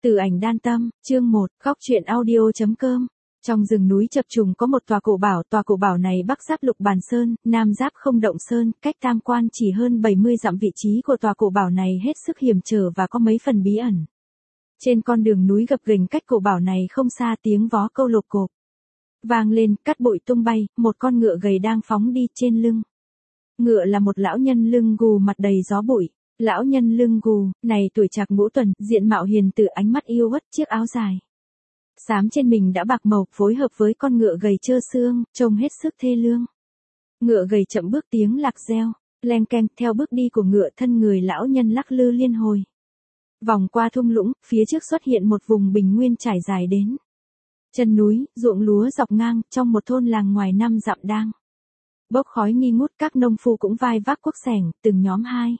Từ ảnh đan tâm, chương 1, góc truyện audio.com. Trong rừng núi chập trùng có một tòa cổ bảo này bắc giáp Lục Bàn Sơn, nam giáp Không Động Sơn, cách Tam Quan chỉ hơn 70 dặm. Vị trí của tòa cổ bảo này hết sức hiểm trở và có mấy phần bí ẩn. Trên con đường núi gập ghềnh cách cổ bảo này không xa, tiếng vó câu lộp cộp vang lên, cát bụi tung bay, một con ngựa gầy đang phóng đi, trên lưng ngựa là một lão nhân lưng gù mặt đầy gió bụi. Lão nhân lưng gù, này tuổi trạc ngũ tuần, diện mạo hiền từ, ánh mắt yêu uất, chiếc áo dài xám trên mình đã bạc màu, phối hợp với con ngựa gầy trơ xương, trông hết sức thê lương. Ngựa gầy chậm bước, tiếng lạc reo, leng keng, theo bước đi của ngựa, thân người lão nhân lắc lư liên hồi. Vòng qua thung lũng, phía trước xuất hiện một vùng bình nguyên trải dài đến chân núi, ruộng lúa dọc ngang, trong một thôn làng ngoài 5 dặm đang bốc khói nghi ngút. Các nông phu cũng vai vác cuốc xẻng, từng nhóm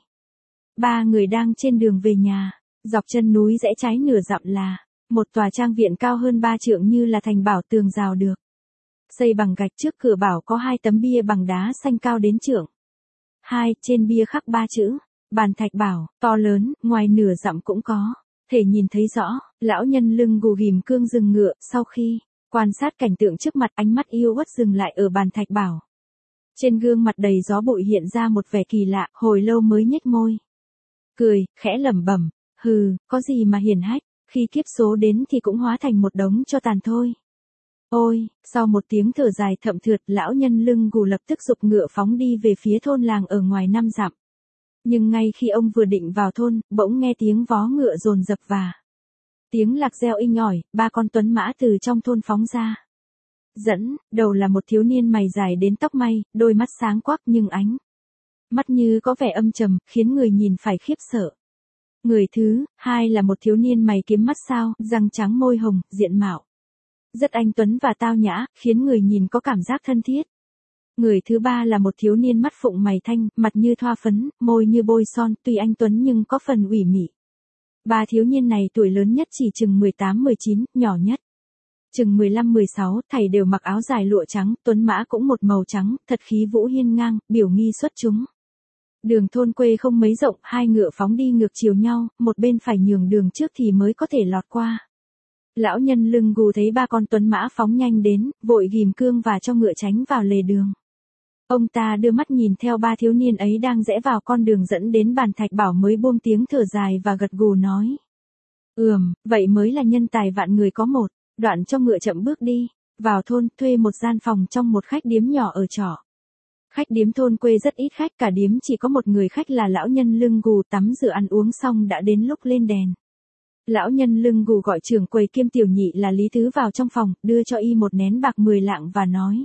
2-3 người đang trên đường về nhà. Dọc chân núi rẽ trái nửa dặm là một tòa trang viện cao hơn 3 trượng, như là thành bảo, tường rào được xây bằng gạch. Trước cửa bảo có 2 tấm bia bằng đá xanh cao đến trượng 2, trên bia khắc 3 chữ Bàn Thạch Bảo, to lớn, ngoài nửa dặm cũng có thể nhìn thấy rõ. Lão nhân lưng gù ghìm cương dừng ngựa, sau khi quan sát cảnh tượng trước mặt, ánh mắt yêu uất dừng lại ở Bàn Thạch Bảo. Trên gương mặt đầy gió bụi hiện ra một vẻ kỳ lạ, hồi lâu mới nhếch môi cười, khẽ lẩm bẩm, hừ, có gì mà hiển hách, khi kiếp số đến thì cũng hóa thành một đống tro tàn thôi. Ôi, sau một tiếng thở dài thậm thượt, lão nhân lưng gù lập tức giục ngựa phóng đi về phía thôn làng ở ngoài 5 dặm. Nhưng ngay khi ông vừa định vào thôn, bỗng nghe tiếng vó ngựa dồn dập và tiếng lạc reo inh ỏi. 3 con tuấn mã từ trong thôn phóng ra. Dẫn đầu là một thiếu niên mày dài đến tóc may, đôi mắt sáng quắc nhưng ánh mắt như có vẻ âm trầm, khiến người nhìn phải khiếp sợ. Người thứ 2 là một thiếu niên mày kiếm, mắt sao, răng trắng môi hồng, diện mạo rất anh tuấn và tao nhã, khiến người nhìn có cảm giác thân thiết. Người thứ 3 là một thiếu niên mắt phụng mày thanh, mặt như thoa phấn, môi như bôi son, tuy anh tuấn nhưng có phần ủy mị. 3 thiếu niên này tuổi lớn nhất chỉ chừng 18-19, nhỏ nhất chừng 15-16, thảy đều mặc áo dài lụa trắng, tuấn mã cũng một màu trắng, thật khí vũ hiên ngang, biểu nghi xuất chúng. Đường thôn quê không mấy rộng, 2 ngựa phóng đi ngược chiều nhau, một bên phải nhường đường trước thì mới có thể lọt qua. Lão nhân lưng gù thấy 3 con tuấn mã phóng nhanh đến, vội ghìm cương và cho ngựa tránh vào lề đường. Ông ta đưa mắt nhìn theo 3 thiếu niên ấy đang rẽ vào con đường dẫn đến Bàn Thạch Bảo, mới buông tiếng thở dài và gật gù nói. Vậy mới là nhân tài vạn người có một. Đoạn cho ngựa chậm bước đi vào thôn, thuê một gian phòng trong một khách điếm nhỏ ở trọ. Khách điếm thôn quê rất ít khách, cả điếm chỉ có một người khách là lão nhân lưng gù. Tắm rửa ăn uống xong đã đến lúc lên đèn. Lão nhân lưng gù gọi trưởng quầy kiêm tiểu nhị là Lý Tứ vào trong phòng, đưa cho y một nén bạc 10 lạng và nói.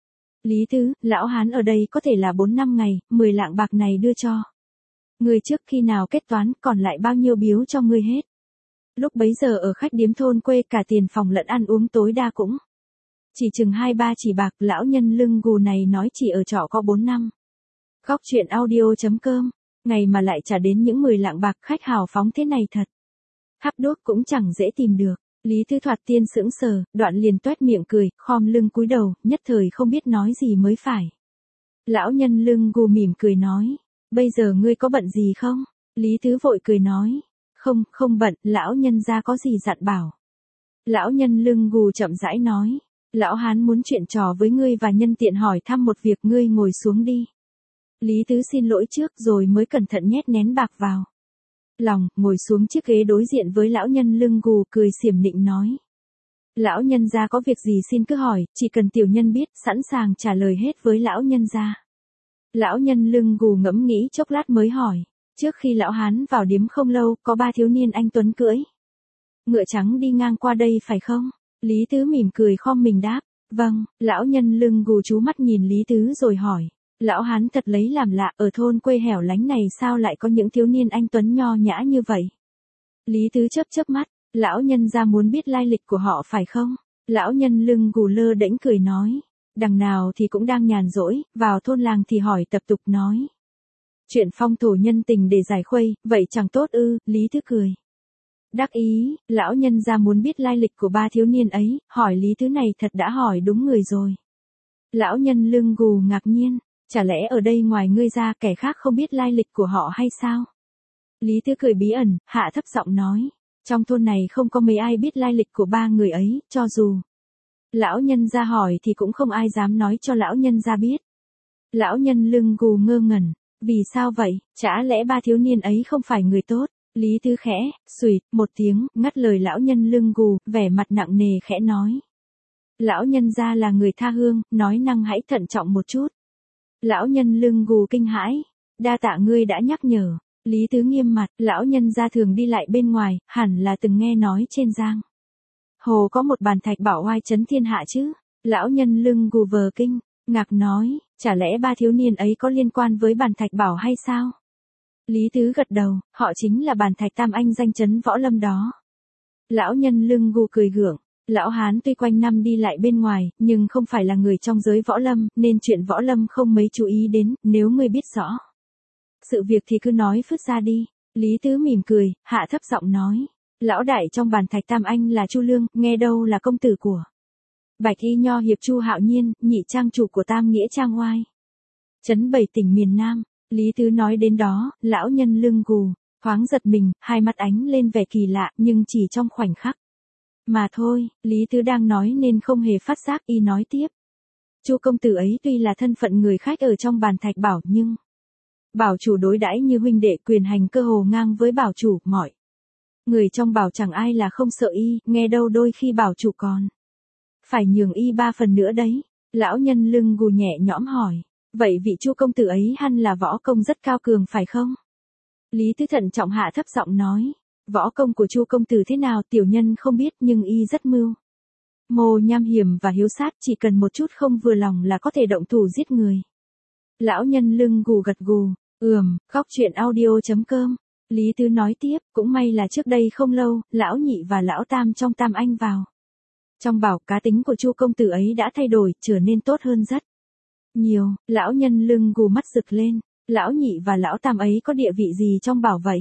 Lý Tứ, lão hán ở đây có thể là 4-5 ngày, 10 lạng bạc này đưa cho ngươi trước, khi nào kết toán, còn lại bao nhiêu biếu cho ngươi hết. Lúc bấy giờ ở khách điếm thôn quê, cả tiền phòng lẫn ăn uống tối đa cũng chỉ chừng 2-3 chỉ bạc. Lão nhân lưng gù này nói chỉ ở trọ có 4 năm. Góc truyện audio.com. Ngày mà lại trả đến những 10 lạng bạc, khách hào phóng thế này thật. Hắc đốt cũng chẳng dễ tìm được. Lý Tư Thoạt Tiên sững sờ, đoạn liền toét miệng cười, khom lưng cúi đầu, nhất thời không biết nói gì mới phải. Lão nhân lưng gù mỉm cười nói, bây giờ ngươi có bận gì không? Lý Tứ vội cười nói, không bận, lão nhân gia có gì dặn bảo. Lão nhân lưng gù chậm rãi nói, lão hán muốn chuyện trò với ngươi và nhân tiện hỏi thăm một việc, ngươi ngồi xuống đi. Lý Tứ xin lỗi trước rồi mới cẩn thận nhét nén bạc vào lòng, ngồi xuống chiếc ghế đối diện với lão nhân lưng gù, cười xiểm nịnh nói. Lão nhân gia có việc gì xin cứ hỏi, chỉ cần tiểu nhân biết, sẵn sàng trả lời hết với lão nhân gia. Lão nhân lưng gù ngẫm nghĩ chốc lát mới hỏi. Trước khi lão hán vào điếm không lâu, có 3 thiếu niên anh tuấn cưỡi ngựa trắng đi ngang qua đây phải không? Lý Tứ mỉm cười khom mình đáp, vâng. Lão nhân lưng gù chú mắt nhìn Lý Tứ rồi hỏi, lão hán thật lấy làm lạ, ở thôn quê hẻo lánh này sao lại có những thiếu niên anh tuấn nho nhã như vậy? Lý Tứ chớp mắt, lão nhân gia muốn biết lai lịch của họ phải không? Lão nhân lưng gù lơ đễnh cười nói, đằng nào thì cũng đang nhàn rỗi, vào thôn làng thì hỏi tập tục nói. Chuyện phong thổ nhân tình để giải khuây, vậy chẳng tốt ư? Lý Tứ cười đắc ý, lão nhân gia muốn biết lai lịch của 3 thiếu niên ấy, hỏi Lý Tứ này thật đã hỏi đúng người rồi. Lão nhân lưng gù ngạc nhiên, chả lẽ ở đây ngoài ngươi ra kẻ khác không biết lai lịch của họ hay sao? Lý Tứ cười bí ẩn, hạ thấp giọng nói, Trong thôn này không có mấy ai biết lai lịch của ba người ấy, cho dù lão nhân gia hỏi thì cũng không ai dám nói cho lão nhân gia biết. Lão nhân lưng gù ngơ ngẩn, vì sao vậy, chả lẽ ba thiếu niên ấy không phải người tốt? Lý Tứ khẽ, xùyt, một tiếng, ngắt lời lão nhân lưng gù, vẻ mặt nặng nề khẽ nói. Lão nhân gia là người tha hương, nói năng hãy thận trọng một chút. Lão nhân lưng gù kinh hãi, đa tạ ngươi đã nhắc nhở. Lý Tứ nghiêm mặt, lão nhân gia thường đi lại bên ngoài, hẳn là từng nghe nói trên giang hồ có một bàn thạch bảo oai chấn thiên hạ chứ. Lão nhân lưng gù vờ kinh, ngạc nói, chả lẽ ba thiếu niên ấy có liên quan với bàn thạch bảo hay sao? Lý Tứ gật đầu, họ chính là bàn thạch tam anh danh chấn võ lâm đó. Lão nhân lưng gù cười gượng, lão hán tuy quanh năm đi lại bên ngoài, nhưng không phải là người trong giới võ lâm, nên chuyện võ lâm không mấy chú ý đến, nếu ngươi biết rõ sự việc thì cứ nói phứt ra đi. Lý Tứ mỉm cười, hạ thấp giọng nói, lão đại trong bàn thạch tam anh là Chu Lương, nghe đâu là công tử của Bạch Y Nho hiệp Chu Hạo Nhiên, nhị trang chủ của Tam Nghĩa Trang Oai trấn 7 tỉnh miền Nam. Lý Tứ nói đến đó, lão nhân lưng gù thoáng giật mình, hai mắt ánh lên vẻ kỳ lạ, nhưng chỉ trong khoảnh khắc mà thôi. Lý Tứ đang nói nên không hề phát giác, y nói tiếp. Chu công tử ấy tuy là thân phận người khách ở trong bàn thạch bảo, nhưng bảo chủ đối đãi như huynh đệ, quyền hành cơ hồ ngang với bảo chủ, mọi người trong bảo chẳng ai là không sợ y, nghe đâu đôi khi bảo chủ còn phải nhường y 3 phần nữa đấy. Lão nhân lưng gù nhẹ nhõm hỏi, vậy vị Chu công tử ấy hẳn là võ công rất cao cường phải không? Lý Tứ thận trọng hạ thấp giọng nói, võ công của Chu công tử thế nào tiểu nhân không biết, nhưng y rất mưu mô nham hiểm và hiếu sát, chỉ cần một chút không vừa lòng là có thể động thủ giết người. Lão nhân lưng gù gật gù, khóc chuyện audio.com. Lý Tứ nói tiếp, cũng may là trước đây không lâu, lão nhị và lão tam trong tam anh vào trong bảo, cá tính của Chu công tử ấy đã thay đổi, trở nên tốt hơn rất nhiều. Lão nhân lưng gù mắt rực lên, lão nhị và lão tam ấy có địa vị gì trong bảo vậy?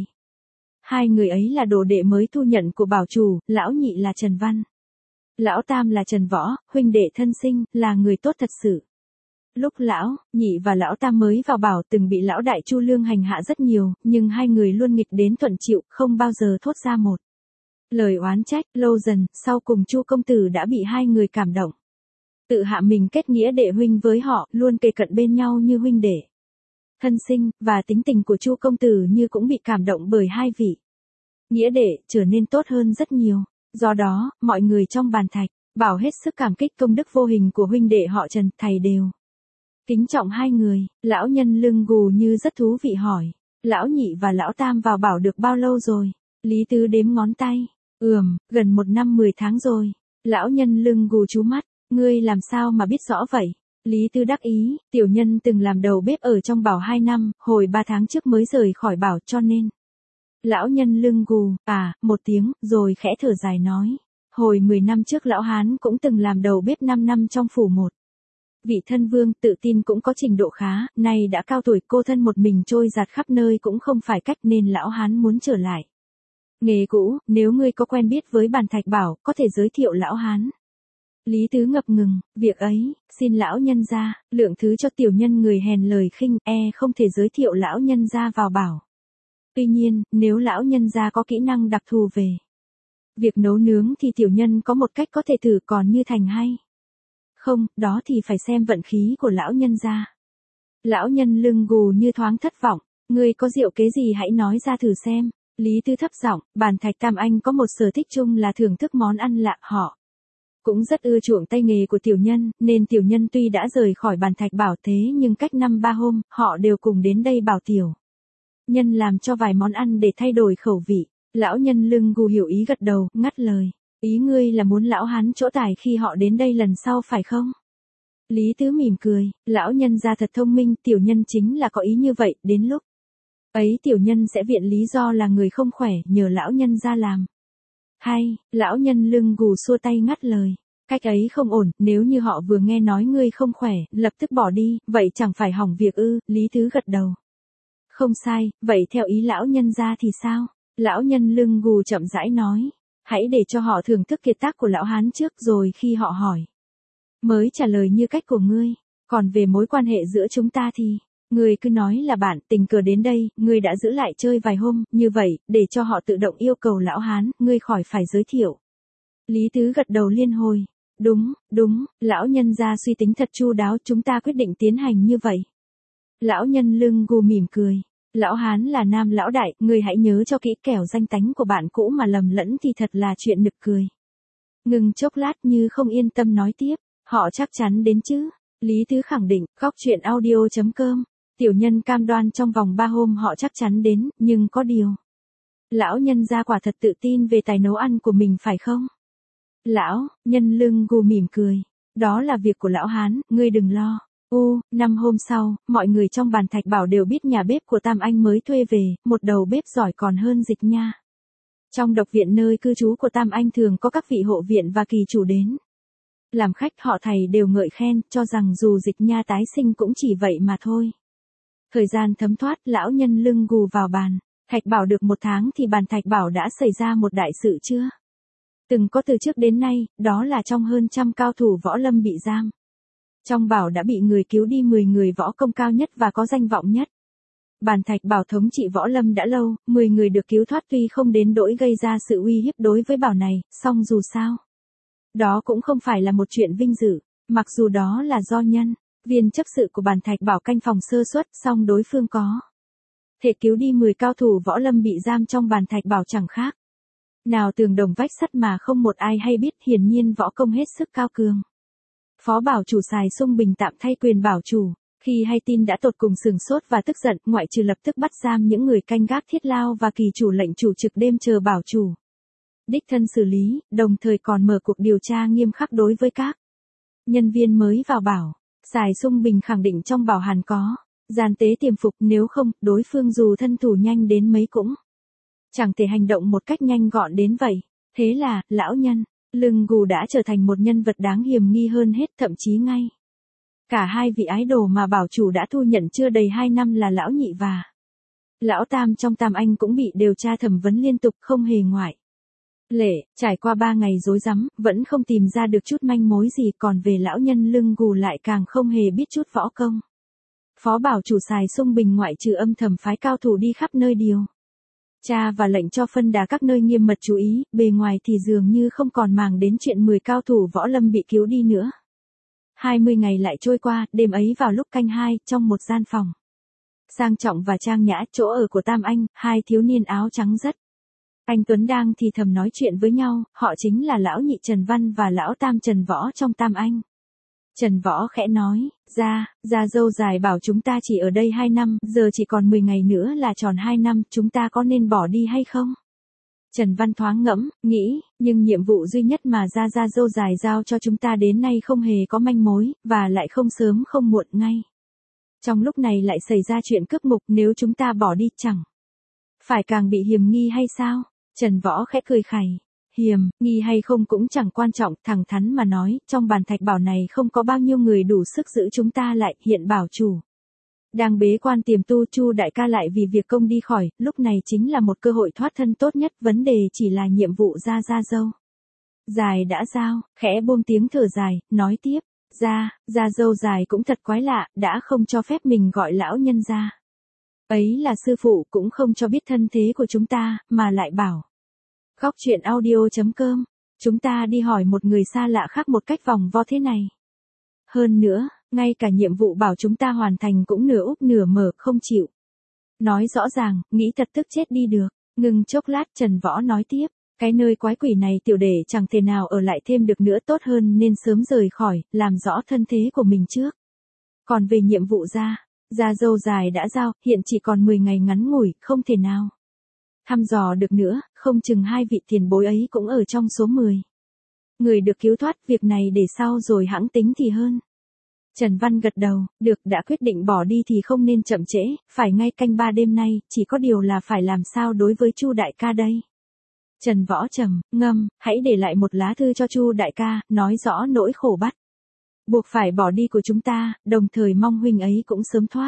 Hai người ấy là đồ đệ mới thu nhận của bảo chủ, lão nhị là Trần Văn, lão tam là Trần Võ, huynh đệ thân sinh, là người tốt thật sự. Lúc lão nhị và lão tam mới vào bảo từng bị lão đại Chu Lương hành hạ rất nhiều, nhưng hai người luôn nghịch đến thuận chịu, không bao giờ thốt ra một lời oán trách. Lâu dần, sau cùng Chu công tử đã bị hai người cảm động, tự hạ mình kết nghĩa đệ huynh với họ, luôn kề cận bên nhau như huynh đệ thân sinh, và tính tình của Chu công tử như cũng bị cảm động bởi hai vị nghĩa đệ, trở nên tốt hơn rất nhiều. Do đó, mọi người trong bàn thạch bảo hết sức cảm kích công đức vô hình của huynh đệ họ Trần, thầy đều kính trọng hai người. Lão nhân lưng gù như rất thú vị hỏi, lão nhị và lão tam vào bảo được bao lâu rồi? Lý Tứ đếm ngón tay, gần 1 năm 10 tháng rồi. Lão nhân lưng gù chú mắt, ngươi làm sao mà biết rõ vậy? Lý Tứ đắc ý, tiểu nhân từng làm đầu bếp ở trong bảo 2 năm, hồi 3 tháng trước mới rời khỏi bảo, cho nên. Lão nhân lưng gù, một tiếng, rồi khẽ thở dài nói, hồi 10 năm trước lão hán cũng từng làm đầu bếp 5 năm trong phủ một vị thân vương, tự tin cũng có trình độ khá, nay đã cao tuổi, cô thân một mình trôi giạt khắp nơi cũng không phải cách, nên lão hán muốn trở lại nghề cũ. Nếu ngươi có quen biết với bàn thạch bảo, có thể giới thiệu lão hán. Lý Tứ ngập ngừng, việc ấy, xin lão nhân gia lượng thứ cho tiểu nhân người hèn lời khinh, không thể giới thiệu lão nhân gia vào bảo. Tuy nhiên, nếu lão nhân gia có kỹ năng đặc thù về việc nấu nướng thì tiểu nhân có một cách có thể thử, còn như thành hay không, đó thì phải xem vận khí của lão nhân gia. Lão nhân lưng gù như thoáng thất vọng, ngươi có diệu kế gì hãy nói ra thử xem. Lý Tứ thấp giọng, bàn thạch tam anh có một sở thích chung là thưởng thức món ăn lạ, họ cũng rất ưa chuộng tay nghề của tiểu nhân, nên tiểu nhân tuy đã rời khỏi bàn thạch bảo thế nhưng cách 5-3 hôm, họ đều cùng đến đây bảo tiểu nhân làm cho vài món ăn để thay đổi khẩu vị. Lão nhân lưng gù hiểu ý gật đầu, ngắt lời, ý ngươi là muốn lão hán chỗ tài khi họ đến đây lần sau phải không? Lý Tứ mỉm cười, lão nhân gia thật thông minh, tiểu nhân chính là có ý như vậy, đến lúc ấy tiểu nhân sẽ viện lý do là người không khỏe, nhờ lão nhân gia làm. Hay, lão nhân lưng gù xua tay ngắt lời, cách ấy không ổn, nếu như họ vừa nghe nói ngươi không khỏe, lập tức bỏ đi, vậy chẳng phải hỏng việc ư? Lý Tứ gật đầu. Không sai, vậy theo ý lão nhân gia thì sao? Lão nhân lưng gù chậm rãi nói, hãy để cho họ thưởng thức kiệt tác của lão hán trước, rồi khi họ hỏi mới trả lời như cách của ngươi. Còn về mối quan hệ giữa chúng ta thì Ngươi cứ nói là bạn tình cờ đến đây, ngươi đã giữ lại chơi vài hôm, như vậy, để cho họ tự động yêu cầu lão hán, ngươi khỏi phải giới thiệu. Lý Tứ gật đầu liên hồi. Đúng, lão nhân gia suy tính thật chu đáo, chúng ta quyết định tiến hành như vậy. Lão nhân Lương Gu mỉm cười. Lão hán là nam lão đại, ngươi hãy nhớ cho kỹ, kẻo danh tánh của bạn cũ mà lầm lẫn thì thật là chuyện nực cười. Ngừng chốc lát như không yên tâm nói tiếp, họ chắc chắn đến chứ. Lý Tứ khẳng định, góc chuyện audio.com. Tiểu nhân cam đoan trong vòng 3 hôm họ chắc chắn đến, nhưng có điều. Lão nhân gia quả thật tự tin về tài nấu ăn của mình phải không? Lão nhân Lương Gu mỉm cười. Đó là việc của lão hán, ngươi đừng lo. 5 hôm sau, mọi người trong bàn thạch bảo đều biết nhà bếp của Tam Anh mới thuê về, một đầu bếp giỏi còn hơn Dịch Nha. Trong độc viện nơi cư trú của Tam Anh thường có các vị hộ viện và kỳ chủ đến. Làm khách họ thầy đều ngợi khen, cho rằng dù Dịch Nha tái sinh cũng chỉ vậy mà thôi. Thời gian thấm thoát, lão nhân Lương Gu vào bàn. Thạch bảo được 1 tháng thì bàn thạch bảo đã xảy ra một đại sự chưa? Từng có từ trước đến nay, đó là trong hơn 100 cao thủ võ lâm bị giam. Trong bảo đã bị người cứu đi 10 người võ công cao nhất và có danh vọng nhất. Bàn thạch bảo thống trị võ lâm đã lâu, 10 người được cứu thoát tuy không đến nỗi gây ra sự uy hiếp đối với bảo này, song dù sao. Đó cũng không phải là một chuyện vinh dự, mặc dù đó là do nhân viên chấp sự của bàn thạch bảo canh phòng sơ suất, song đối phương có thể cứu đi 10 cao thủ võ lâm bị giam trong bàn thạch bảo chẳng khác nào tường đồng vách sắt mà không một ai hay biết, hiển nhiên võ công hết sức cao cường. Phó bảo chủ Sài Sung Bình tạm thay quyền bảo chủ, khi hay tin đã tột cùng sửng sốt và tức giận, ngoại trừ lập tức bắt giam những người canh gác thiết lao và kỳ chủ lệnh chủ trực đêm chờ bảo chủ đích thân xử lý, đồng thời còn mở cuộc điều tra nghiêm khắc đối với các nhân viên mới vào bảo. Sài Sung Bình khẳng định trong bảo hàn có gian tế tiềm phục, nếu không, đối phương dù thân thủ nhanh đến mấy cũng chẳng thể hành động một cách nhanh gọn đến vậy. Thế là, lão nhân Lương Gu đã trở thành một nhân vật đáng hiềm nghi hơn hết, thậm chí ngay cả hai vị ái đồ mà bảo chủ đã thu nhận chưa đầy 2 năm là lão nhị và lão tam trong Tam Anh cũng bị điều tra thẩm vấn liên tục không hề ngoại lệ. Trải qua 3 ngày rối rắm, vẫn không tìm ra được chút manh mối gì, còn về lão nhân Lương Gu lại càng không hề biết chút võ công. Phó bảo chủ Sài Sung Bình ngoại trừ âm thầm phái cao thủ đi khắp nơi điều tra và lệnh cho phân đà các nơi nghiêm mật chú ý, bề ngoài thì dường như không còn màng đến chuyện 10 cao thủ võ lâm bị cứu đi nữa. 20 ngày lại trôi qua, đêm ấy vào lúc canh 2, trong một gian phòng sang trọng và trang nhã, chỗ ở của Tam Anh, 2 thiếu niên áo trắng rất anh tuấn đang thì thầm nói chuyện với nhau, họ chính là lão nhị Trần Văn và lão tam Trần Võ trong Tam Anh. Trần Võ khẽ nói, gia dâu dài bảo chúng ta chỉ ở đây 2 năm, giờ chỉ còn 10 ngày nữa là tròn 2 năm, chúng ta có nên bỏ đi hay không? Trần Văn thoáng ngẫm, nghĩ, nhưng nhiệm vụ duy nhất mà gia dâu dài giao cho chúng ta đến nay không hề có manh mối, và lại không sớm không muộn ngay. Trong lúc này lại xảy ra chuyện cướp ngục, nếu chúng ta bỏ đi chẳng phải càng bị hiềm nghi hay sao? Trần Võ khẽ cười khẩy. Hiềm nghi hay không cũng chẳng quan trọng, thẳng thắn mà nói, trong bàn thạch bảo này không có bao nhiêu người đủ sức giữ chúng ta lại, hiện bảo chủ đang bế quan tiềm tu, Chu đại ca lại vì việc công đi khỏi, lúc này chính là một cơ hội thoát thân tốt nhất, vấn đề chỉ là nhiệm vụ gia dâu dài đã giao. Khẽ buông tiếng thở dài, nói tiếp, gia dâu dài cũng thật quái lạ, đã không cho phép mình gọi lão nhân gia ấy là sư phụ, cũng không cho biết thân thế của chúng ta, mà lại bảo góc chuyện audio.com, chúng ta đi hỏi một người xa lạ khác một cách vòng vo thế này. Hơn nữa, ngay cả nhiệm vụ bảo chúng ta hoàn thành cũng nửa úp nửa mở, không chịu nói rõ ràng, nghĩ thật tức chết đi được. Ngừng chốc lát, Trần Võ nói tiếp, cái nơi quái quỷ này tiểu đệ chẳng thể nào ở lại thêm được nữa, tốt hơn nên sớm rời khỏi, làm rõ thân thế của mình trước. Còn về nhiệm vụ gia dâu dài đã giao, hiện chỉ còn 10 ngày ngắn ngủi, không thể nào thăm dò được nữa, không chừng 2 vị tiền bối ấy cũng ở trong số 10 người được cứu thoát, việc này để sau rồi hẵng tính thì hơn. Trần Văn gật đầu, được, đã quyết định bỏ đi thì không nên chậm trễ, phải ngay canh 3 đêm nay, chỉ có điều là phải làm sao đối với Chu đại ca đây. Trần Võ trầm ngâm, hãy để lại một lá thư cho Chu đại ca, nói rõ nỗi khổ bắt buộc phải bỏ đi của chúng ta, đồng thời mong huynh ấy cũng sớm thoát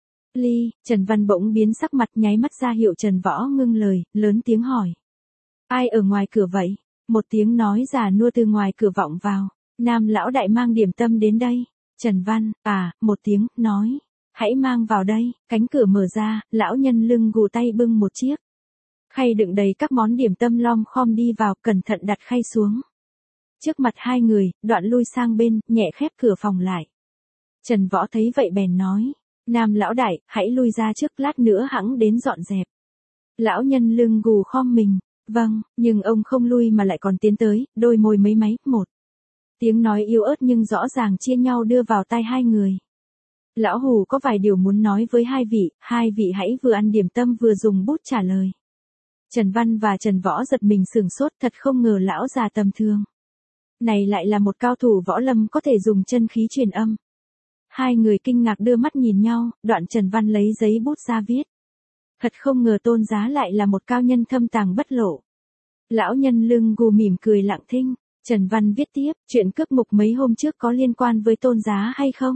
ly. Trần Văn bỗng biến sắc mặt, nháy mắt ra hiệu Trần Võ ngưng lời, lớn tiếng hỏi, ai ở ngoài cửa vậy? Một tiếng nói già nua từ ngoài cửa vọng vào, Nam lão đại mang điểm tâm đến đây. Trần Văn, một tiếng, nói, hãy mang vào đây, cánh cửa mở ra, lão nhân lưng gù tay bưng một chiếc khay đựng đầy các món điểm tâm lom khom đi vào, cẩn thận đặt khay xuống. Trước mặt hai người, Đoạn lui sang bên, nhẹ khép cửa phòng lại. Trần Võ thấy vậy bèn nói, Nam lão đại, hãy lui ra trước, lát nữa hẵng đến dọn dẹp. Lão nhân lưng gù khom mình, vâng, nhưng ông không lui mà lại còn tiến tới, đôi môi mấy máy, một tiếng nói yếu ớt nhưng rõ ràng chia nhau đưa vào tai hai người. Lão hù có vài điều muốn nói với hai vị hãy vừa ăn điểm tâm vừa dùng bút trả lời. Trần Văn và Trần Võ giật mình sửng sốt, thật không ngờ lão già tầm thường này lại là một cao thủ võ lâm có thể dùng chân khí truyền âm. Hai người kinh ngạc đưa mắt nhìn nhau, Đoạn Trần Văn lấy giấy bút ra viết. Thật không ngờ Tôn Giá lại là một cao nhân thâm tàng bất lộ. Lão nhân lưng gù mỉm cười lặng thinh. Trần Văn viết tiếp, chuyện cướp ngục mấy hôm trước có liên quan với Tôn Giá hay không?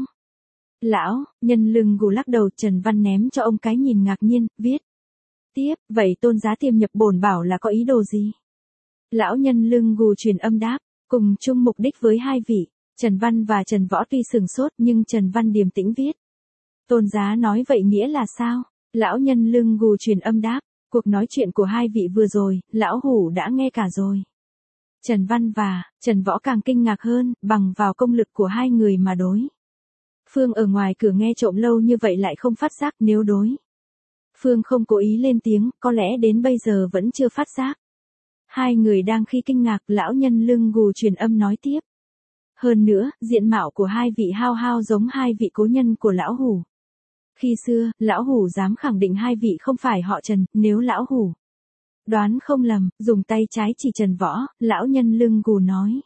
Lão nhân lưng gù lắc đầu. Trần Văn ném cho ông cái nhìn ngạc nhiên, viết tiếp, vậy Tôn Giá tiềm nhập bổn bảo là có ý đồ gì? Lão nhân lưng gù truyền âm đáp, cùng chung mục đích với hai vị. Trần Văn và Trần Võ tuy sửng sốt nhưng Trần Văn điềm tĩnh viết. Tôn Giá nói vậy nghĩa là sao? Lão nhân lưng gù truyền âm đáp, cuộc nói chuyện của hai vị vừa rồi, lão hủ đã nghe cả rồi. Trần Văn và Trần Võ càng kinh ngạc hơn, bằng vào công lực của hai người mà đối phương ở ngoài cửa nghe trộm lâu như vậy lại không phát giác, nếu đối phương không cố ý lên tiếng, có lẽ đến bây giờ vẫn chưa phát giác. Hai người đang khi kinh ngạc, lão nhân lưng gù truyền âm nói tiếp. Hơn nữa, diện mạo của hai vị hao hao giống hai vị cố nhân của lão hủ. Khi xưa, lão hủ dám khẳng định hai vị không phải họ Trần, nếu lão hủ đoán không lầm, dùng tay trái chỉ Trần Võ, lão nhân lưng gù nói.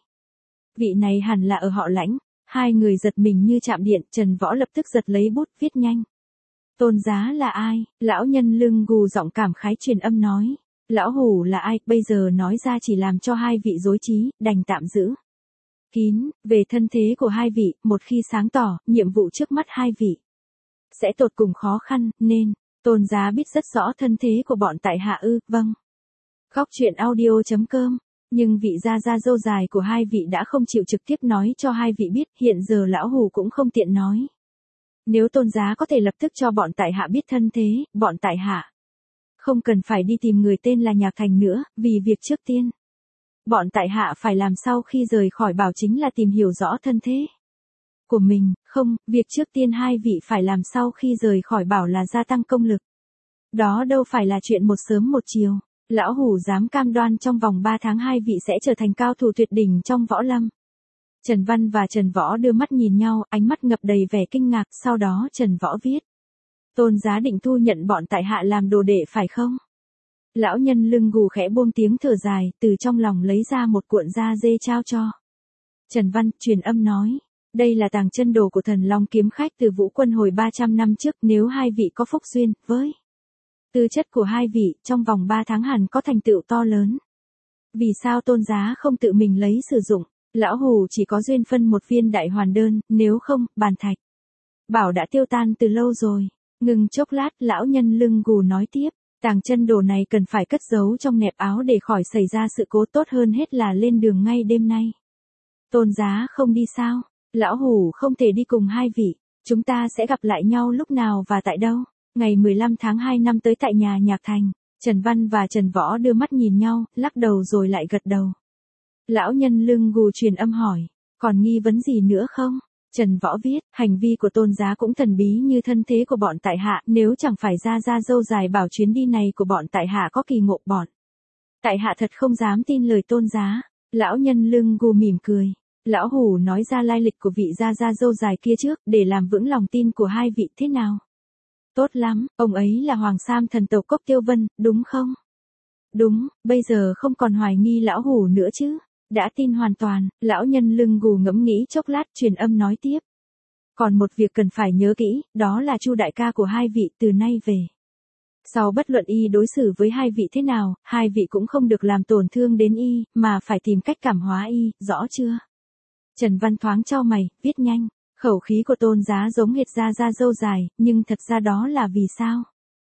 Vị này hẳn là ở họ Lãnh. Hai người giật mình như chạm điện, Trần Võ lập tức giật lấy bút viết nhanh. Tôn Giá là ai? Lão nhân lưng gù giọng cảm khái truyền âm nói. Lão hủ là ai, bây giờ nói ra chỉ làm cho hai vị rối trí, đành tạm giữ kín. Về thân thế của hai vị, một khi sáng tỏ, nhiệm vụ trước mắt hai vị sẽ tột cùng khó khăn, nên Tôn Giá biết rất rõ thân thế của bọn tại hạ ư? Vâng. Góc truyện audio.com. Nhưng vị gia gia dâu dài của hai vị đã không chịu trực tiếp nói cho hai vị biết, hiện giờ lão hủ cũng không tiện nói. Nếu Tôn Giá có thể lập tức cho bọn tại hạ biết thân thế, bọn tại hạ không cần phải đi tìm người tên là Nhạc Thành nữa, vì việc trước tiên bọn tại hạ phải làm sau khi rời khỏi bảo chính là tìm hiểu rõ thân thế của mình. Không, việc trước tiên hai vị phải làm sau khi rời khỏi bảo là gia tăng công lực. Đó đâu phải là chuyện một sớm một chiều. Lão hủ dám cam đoan trong vòng 3 tháng hai vị sẽ trở thành cao thủ tuyệt đỉnh trong võ lâm. Trần Văn và Trần Võ đưa mắt nhìn nhau, ánh mắt ngập đầy vẻ kinh ngạc, sau đó Trần Võ viết. Tôn Giá định thu nhận bọn tại hạ làm đồ đệ phải không? Lão nhân lưng gù khẽ buông tiếng thở dài, từ trong lòng lấy ra một cuộn da dê trao cho Trần Văn, truyền âm nói. Đây là tàng chân đồ của thần Long kiếm khách từ Vũ Quân hồi 300 năm trước, nếu hai vị có phúc duyên với tư chất của hai vị, trong vòng 3 tháng hẳn có thành tựu to lớn. Vì sao Tôn Giá không tự mình lấy sử dụng? Lão hủ chỉ có duyên phân một viên đại hoàn đơn, nếu không, bàn thạch bảo đã tiêu tan từ lâu rồi. Ngừng chốc lát, lão nhân lưng gù nói tiếp. Tàng chân đồ này cần phải cất giấu trong nẹp áo để khỏi xảy ra sự cố, tốt hơn hết là lên đường ngay đêm nay. Tôn Giá không đi sao? Lão hủ không thể đi cùng hai vị. Chúng ta sẽ gặp lại nhau lúc nào và tại đâu? Ngày 15 tháng 2 năm tới tại nhà Nhạc Thành. Trần Văn và Trần Võ đưa mắt nhìn nhau, lắc đầu rồi lại gật đầu. Lão nhân lưng gù truyền âm hỏi, còn nghi vấn gì nữa không? Trần Võ viết, hành vi của Tôn Giá cũng thần bí như thân thế của bọn tại hạ, nếu chẳng phải gia dâu dài bảo chuyến đi này của bọn tại hạ có kỳ ngộ, bọn tại hạ thật không dám tin lời Tôn Giá. Lão nhân lưng gù mỉm cười. Lão hủ nói ra lai lịch của vị gia dâu dài kia trước, để làm vững lòng tin của hai vị thế nào? Tốt lắm, ông ấy là Hoàng Sam thần tộc Cốc Tiêu Vân, đúng không? Đúng, bây giờ không còn hoài nghi lão hủ nữa chứ? Đã tin hoàn toàn. Lão nhân lưng gù ngẫm nghĩ chốc lát, truyền âm nói tiếp. Còn một việc cần phải nhớ kỹ, đó là Chu đại ca của hai vị từ nay về sau bất luận y đối xử với hai vị thế nào, hai vị cũng không được làm tổn thương đến y, mà phải tìm cách cảm hóa y, rõ chưa? Trần Văn thoáng chau mày, viết nhanh. Khẩu khí của Tôn Giá giống hệt gia dâu dài, nhưng thật ra đó là vì sao?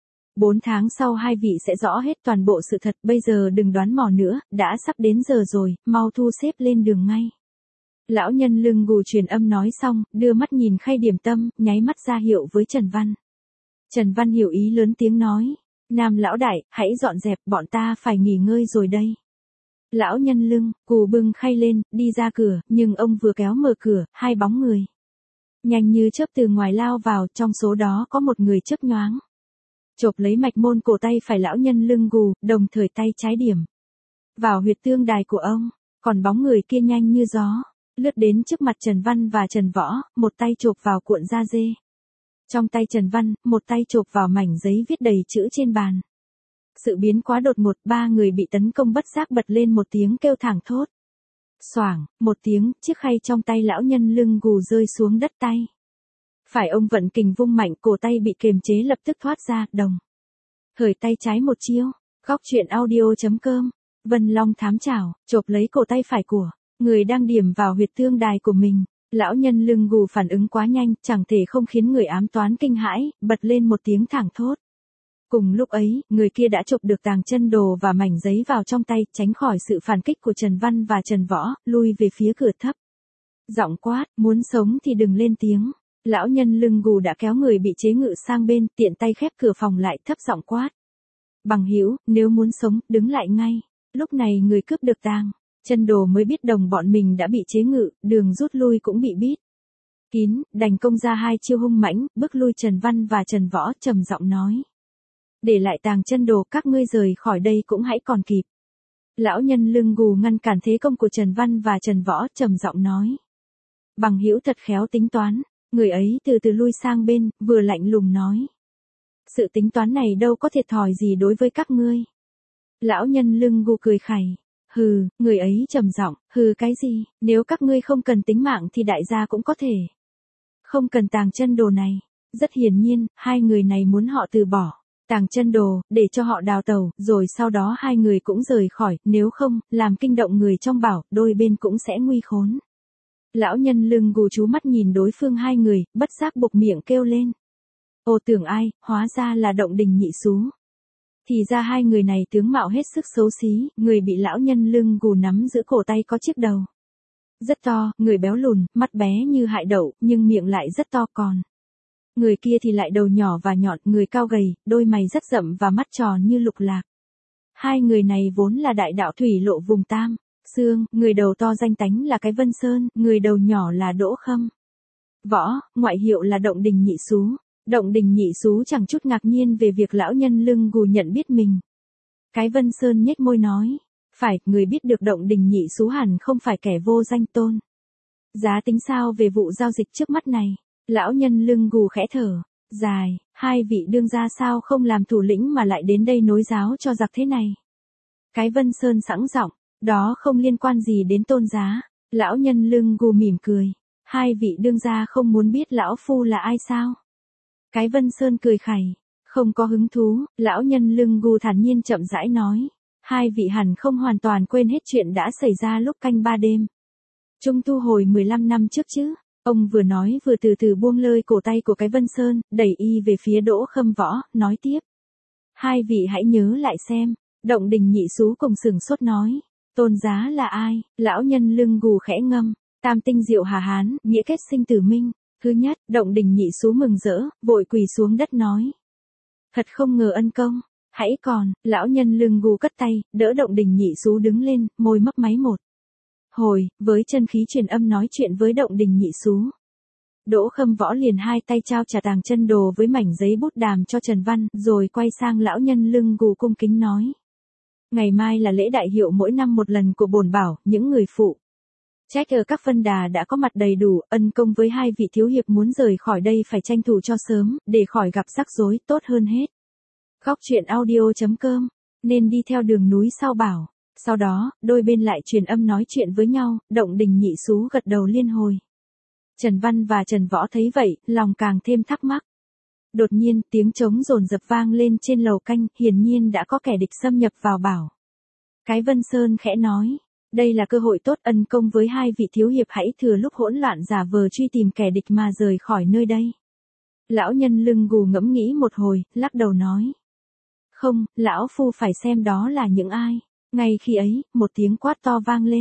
4 tháng sau hai vị sẽ rõ hết toàn bộ sự thật, bây giờ đừng đoán mò nữa, đã sắp đến giờ rồi, mau thu xếp lên đường ngay. Lão nhân lưng gù truyền âm nói xong, đưa mắt nhìn khay điểm tâm, nháy mắt ra hiệu với Trần Văn. Trần Văn hiểu ý lớn tiếng nói. Nam lão đại, hãy dọn dẹp, bọn ta phải nghỉ ngơi rồi đây. Lão nhân lưng, gù bưng khay lên, đi ra cửa, nhưng ông vừa kéo mở cửa, hai bóng người nhanh như chớp từ ngoài lao vào, trong số đó có một người chớp nhoáng chộp lấy mạch môn cổ tay phải lão nhân lưng gù, đồng thời tay trái điểm vào huyệt tương đài của ông, còn bóng người kia nhanh như gió lướt đến trước mặt Trần Văn và Trần Võ, một tay chộp vào cuộn da dê trong tay Trần Văn, một tay chộp vào mảnh giấy viết đầy chữ trên bàn. Sự biến quá đột ngột, ba người bị tấn công bất giác bật lên một tiếng kêu thảng thốt. Xoảng, một tiếng, chiếc khay trong tay lão nhân lưng gù rơi xuống đất tay. Phải ông vận kình vung mạnh, cổ tay bị kiềm chế lập tức thoát ra, đồng. Hởi tay trái một chiêu, góc truyện audio.com, Vân Long thám chảo, chộp lấy cổ tay phải của người đang điểm vào huyệt tương đài của mình. Lão nhân lưng gù phản ứng quá nhanh, chẳng thể không khiến người ám toán kinh hãi, bật lên một tiếng thảng thốt. Cùng lúc ấy, người kia đã chộp được tàng chân đồ và mảnh giấy vào trong tay, tránh khỏi sự phản kích của Trần Văn và Trần Võ, lui về phía cửa thấp. Giọng quát, muốn sống thì đừng lên tiếng. Lão nhân lưng gù đã kéo người bị chế ngự sang bên, tiện tay khép cửa phòng lại, thấp giọng quát. Bằng hữu, nếu muốn sống, đứng lại ngay. Lúc này người cướp được tàng chân đồ mới biết đồng bọn mình đã bị chế ngự, đường rút lui cũng bị bít kín, đành công ra hai chiêu hung mãnh, bước lui Trần Văn và Trần Võ, trầm giọng nói. Để lại tàng chân đồ, các ngươi rời khỏi đây cũng hãy còn kịp. Lão nhân lưng gù ngăn cản thế công của Trần Văn và Trần Võ, trầm giọng nói. Bằng hữu thật khéo tính toán, người ấy từ từ lui sang bên, vừa lạnh lùng nói. Sự tính toán này đâu có thiệt thòi gì đối với các ngươi. Lão nhân lưng gù cười khẩy. Hừ, người ấy trầm giọng, hừ cái gì, nếu các ngươi không cần tính mạng thì đại gia cũng có thể. Không cần tàng chân đồ này. Rất hiển nhiên, hai người này muốn họ từ bỏ tàng chân đồ, để cho họ đào tẩu, rồi sau đó hai người cũng rời khỏi, nếu không, làm kinh động người trong bảo, đôi bên cũng sẽ nguy khốn. Lão nhân lưng gù chú mắt nhìn đối phương hai người, bất giác buộc miệng kêu lên. Ồ tưởng ai, hóa ra là Động Đình nhị xú. Thì ra hai người này tướng mạo hết sức xấu xí, người bị lão nhân lưng gù nắm giữ cổ tay có chiếc đầu rất to, người béo lùn, mắt bé như hại đậu, nhưng miệng lại rất to còn. Người kia thì lại đầu nhỏ và nhọn, người cao gầy, đôi mày rất rậm và mắt tròn như lục lạc. Hai người này vốn là đại đạo thủy lộ vùng Tam Xương, người đầu to danh tánh là cái Vân Sơn, người đầu nhỏ là Đỗ Khâm Võ, ngoại hiệu là Động Đình nhị xú. Động Đình nhị xú chẳng chút ngạc nhiên về việc lão nhân lưng gù nhận biết mình. Cái Vân Sơn nhếch môi nói. Phải, người biết được Động Đình nhị xú hẳn không phải kẻ vô danh tôn. Giá tính sao về vụ giao dịch trước mắt này? Lão nhân lưng gù khẽ thở dài, hai vị đương gia sao không làm thủ lĩnh mà lại đến đây nối giáo cho giặc thế này? Cái Vân Sơn sẵn giọng, đó không liên quan gì đến tôn giá. Lão nhân lưng gù mỉm cười. Hai vị đương gia không muốn biết lão phu là ai sao? Cái Vân Sơn cười khẩy, không có hứng thú, lão nhân lưng gù thản nhiên chậm rãi nói. Hai vị hẳn không hoàn toàn quên hết chuyện đã xảy ra lúc canh ba đêm Trung thu hồi 15 năm trước chứ? Ông vừa nói vừa từ từ buông lơi cổ tay của cái Vân Sơn, đẩy y về phía Đỗ Khâm Võ, nói tiếp. Hai vị hãy nhớ lại xem. Động Đình nhị xú cùng sửng sốt nói. Tôn giá là ai? Lão nhân lưng gù khẽ ngâm. Tam tinh diệu hà hán, nghĩa kết sinh tử minh. Thứ nhất, Động Đình nhị xú mừng rỡ, vội quỳ xuống đất nói. Thật không ngờ ân công. Hãy còn, lão nhân lưng gù cất tay, đỡ Động Đình nhị xú đứng lên, môi mấp máy một hồi, với chân khí truyền âm nói chuyện với Động Đình nhị xú. Đỗ Khâm Võ liền hai tay trao trả tàng chân đồ với mảnh giấy bút đàm cho Trần Văn, rồi quay sang lão nhân lưng gù cung kính nói. Ngày mai là lễ đại hiệu mỗi năm một lần của bổn bảo, những người phụ trách ở các phân đà đã có mặt đầy đủ, ân công với hai vị thiếu hiệp muốn rời khỏi đây phải tranh thủ cho sớm, để khỏi gặp rắc rối, tốt hơn hết. Góc truyện audio.com, nên đi theo đường núi sau bảo. Sau đó, đôi bên lại truyền âm nói chuyện với nhau, Động Đình nhị xú gật đầu liên hồi. Trần Văn và Trần Võ thấy vậy, lòng càng thêm thắc mắc. Đột nhiên, tiếng trống rồn rập vang lên trên lầu canh, hiển nhiên đã có kẻ địch xâm nhập vào bảo. Cái Vân Sơn khẽ nói, đây là cơ hội tốt, ân công với hai vị thiếu hiệp hãy thừa lúc hỗn loạn giả vờ truy tìm kẻ địch mà rời khỏi nơi đây. Lão nhân lưng gù ngẫm nghĩ một hồi, lắc đầu nói. Không, lão phu phải xem đó là những ai. Ngay khi ấy, một tiếng quát to vang lên.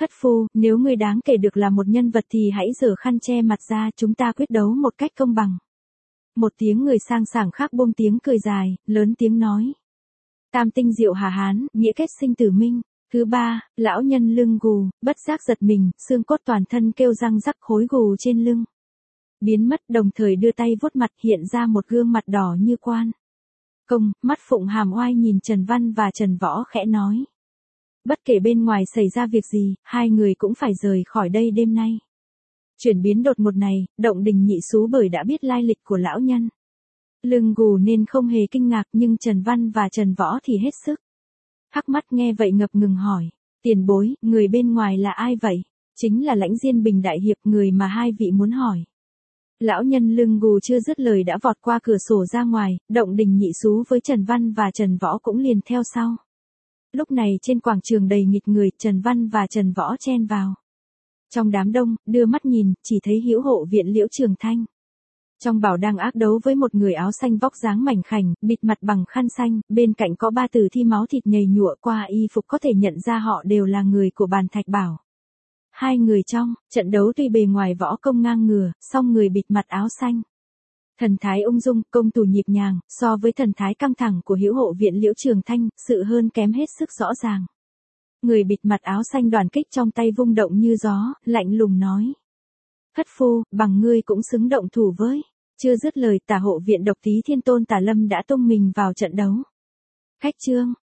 Thất phu, nếu ngươi đáng kể được là một nhân vật thì hãy giở khăn che mặt ra, chúng ta quyết đấu một cách công bằng. Một tiếng người sang sảng khác buông tiếng cười dài, lớn tiếng nói. Tam tinh diệu hà hán, nghĩa kết sinh tử minh. Thứ ba, lão nhân lưng gù, bất giác giật mình, xương cốt toàn thân kêu răng rắc khối gù trên lưng. Biến mất, đồng thời đưa tay vuốt mặt, hiện ra một gương mặt đỏ như quan công, mắt phụng hàm oai nhìn Trần Văn và Trần Võ khẽ nói. Bất kể bên ngoài xảy ra việc gì, hai người cũng phải rời khỏi đây đêm nay. Chuyển biến đột ngột này, Động Đình Nhị Xú bởi đã biết lai lịch của lão nhân lưng gù nên không hề kinh ngạc, nhưng Trần Văn và Trần Võ thì hết sức hắc mắt nghe vậy ngập ngừng hỏi. Tiền bối, người bên ngoài là ai vậy? Chính là Lãnh Diên Bình đại hiệp, người mà hai vị muốn hỏi. Lão nhân lưng gù chưa dứt lời đã vọt qua cửa sổ ra ngoài, Động Đình Nhị Xú với Trần Văn và Trần Võ cũng liền theo sau. Lúc này trên quảng trường đầy nghịt người, Trần Văn và Trần Võ chen vào trong đám đông, đưa mắt nhìn, chỉ thấy Hữu Hộ Viện Liễu Trường Thanh trong bảo đang ác đấu với một người áo xanh vóc dáng mảnh khảnh, bịt mặt bằng khăn xanh, bên cạnh có ba tử thi máu thịt nhầy nhụa, qua y phục có thể nhận ra họ đều là người của Bàn Thạch Bảo. Hai người trong trận đấu tuy bề ngoài võ công ngang ngửa, song người bịt mặt áo xanh thần thái ung dung, công tù nhịp nhàng, so với thần thái căng thẳng của Hữu Hộ Viện Liễu Trường Thanh, sự hơn kém hết sức rõ ràng. Người bịt mặt áo xanh đoàn kích trong tay vung động như gió, lạnh lùng nói. Thất phu, bằng ngươi cũng xứng động thủ với. Chưa dứt lời, Tả Hộ Viện Độc Tí Thiên Tôn Tả Lâm đã tung mình vào trận đấu. Khách trương,